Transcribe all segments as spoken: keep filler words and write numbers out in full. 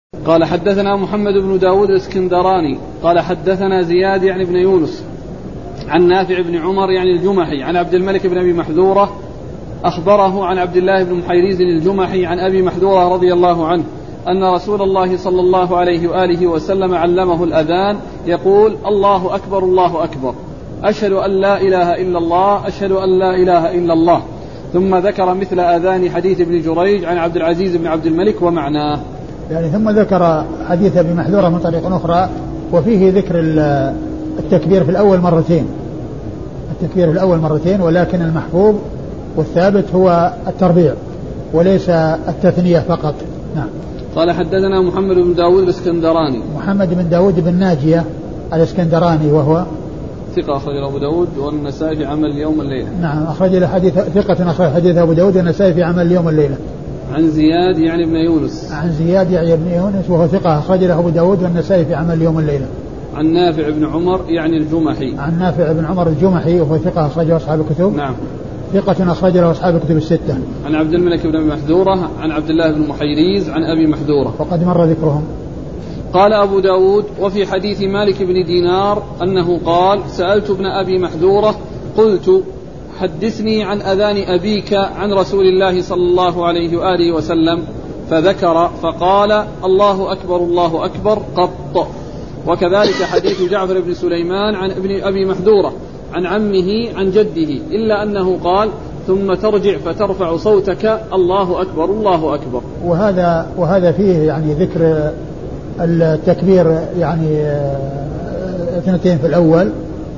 قال حدثنا محمد بن داود الاسكندراني قال حدثنا زياد يعني بن يونس عن نافع بن عمر يعني الجمحي عن عبد الملك بن أبي محذورة أخبره عن عبد الله بن محيريز الجمحي عن أبي محذورة رضي الله عنه أن رسول الله صلى الله عليه وآله وسلم علمه الأذان يقول: الله أكبر الله أكبر، أشهد أن لا إله إلا الله، أشهد أن لا إله إلا الله. ثم ذكر مثل أذان حديث ابن جريج عن عبد العزيز بن عبد الملك ومعناه. يعني ثم ذكر حديث ابي محذورة من طريق أخرى وفيه ذكر التكبير في الأول مرتين، التكبير في الأول مرتين، ولكن المحفوظ والثابت هو التربيع وليس التثنية فقط. نعم. قال حدثنا محمد بن داود الاسكندراني. محمد بن داود بن ناجية الاسكندراني وهو ثقة أخرج له أبو داود والنسائي في عمل اليوم والليلة. نعم أخرج له حديث ثقة أخرج حديث أبو داود والنسائي في عمل اليوم والليلة. عن زياد يعني بن يونس. عن زياد يعني بن يونس وهو ثقة أخرج له أبو داود والنسائي في عمل اليوم والليلة. عن نافع بن عمر يعني الجمحي. عن نافع بن عمر الجمحي وهو ثقة أخرجه أصحاب الكتب. نعم. ثقة أخرج له أصحاب الكتب الستة. عن عبد الملك بن أبي محذورة عن عبد الله بن محيريز عن أبي محذورة وقد مر ذكرهم. قال أبو داود: وفي حديث مالك بن دينار أنه قال: سألت ابن أبي محذورة قلت: حدثني عن أذان أبيك عن رسول الله صلى الله عليه وآله وسلم، فذكر فقال: الله أكبر الله أكبر قط. وكذلك حديث جعفر بن سليمان عن ابن أبي محذورة عن عمه عن جده، إلا أنه قال: ثم ترجع فترفع صوتك الله أكبر الله أكبر. وهذا وهذا فيه يعني ذكر التكبير يعني اثنتين في الأول،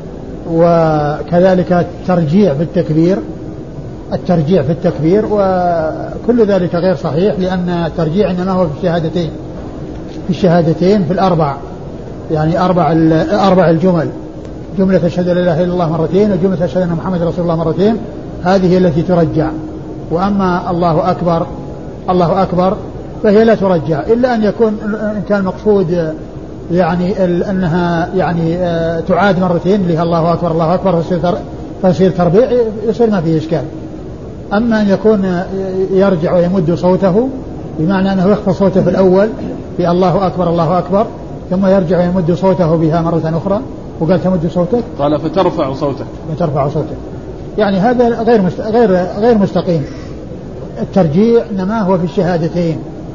وكذلك الترجيع في التكبير الترجيع في التكبير وكل ذلك غير صحيح، لأن الترجيع إنما هو في الشهادتين في الشهادتين في الأربع، يعني أربع أربع الجمل، جملة أشهد أن لا إله إلا الله مرتين وجملة أشهد أن محمد رسول الله مرتين، هذه التي ترجع. وأما الله أكبر الله أكبر فهي لا ترجع، إلا أن يكون إن كان المقصود يعني أنها يعني تعاد مرتين اللي هي الله أكبر الله أكبر فيصير تربيع يصير ما فيه إشكال. أما أن يكون يرجع ويمد صوته بمعنى أنه يخفض صوته في الأول في الله أكبر الله أكبر ثم يرجع ويمد صوته بها مرة أخرى، وقال تمد صوتك قال فترفع صوتك فترفع صوتك، يعني هذا غير غير غير مستقيم. الترجيع إنما هو في الشهادتين،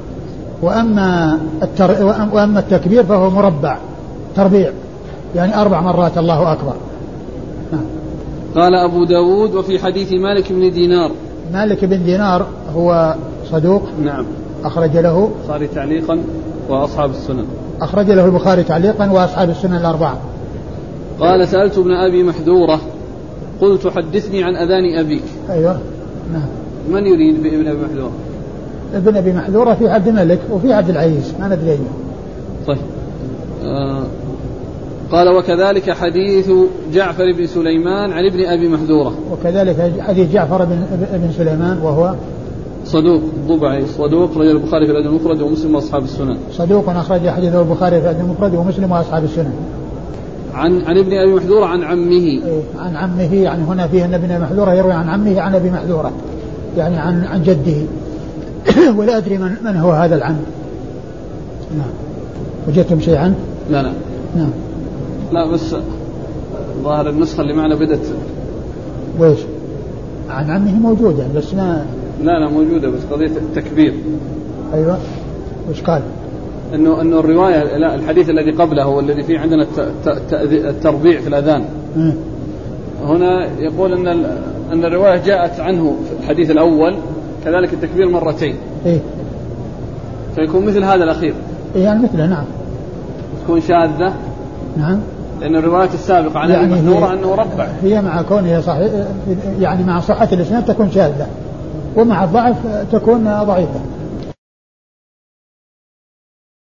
وأما التر... وأما التكبير فهو مربع تربيع، يعني أربع مرات الله أكبر. نعم. قال أبو داود: وفي حديث مالك بن دينار. مالك بن دينار هو صدوق. نعم. أخرج له البخاري تعليقا وأصحاب السنن. أخرج له البخاري تعليقا وأصحاب السنن الأربعة. قال: سألت ابن أبي محذورة قلت: حدثني عن أذان أبيك. أيوة. نعم. من يريد بابن أبي محذورة؟ ابن أبي محذورة في عبد الملك وفي عبد العزيز ما ندري أيه. طيب. آه قال: وكذلك حديث جعفر بن سليمان عن ابن أبي محذورة. وكذلك حديث جعفر بن, بن سليمان وهو صدوق الضبعي صدوق رجل البخاري في الأدب المفرد ومسلم وأصحاب السنن. صدوق أخرج حديثه البخاري في الأدب المفرد ومسلم وأصحاب السنن. عن عن ابن أبي محذورة عن عمه. إيه عن عمه، يعني هنا فيه أن ابن أبي محذورة يروي عن عمه عن أبي محذورة، يعني عن عن جده. ولا أدري من, من هو هذا العم. نعم. وجدتم شيء عنه؟ لا لا. نعم. لا بس ظاهر النسخة اللي معنا بدت. ويش؟ عن عمه موجودة بس ما. لا لا موجودة بس قضية التكبير. أيوة. وش قال؟ إنه إنه الرواية لا الحديث الذي قبله هو الذي فيه عندنا التربيع في الأذان. م. هنا يقول أن أن الرواية جاءت عنه في الحديث الأول كذلك التكبير مرتين. إيه. فيكون مثل هذا الأخير. إيه يعني مثله. نعم. تكون شاذة. نعم. لأن الرواية السابقة عن يعني المحذورة أنه ربع. هي مع كونها صحيح يعني مع صحة الإسناد تكون شاذة، ومع الضعف تكون ضعيفة.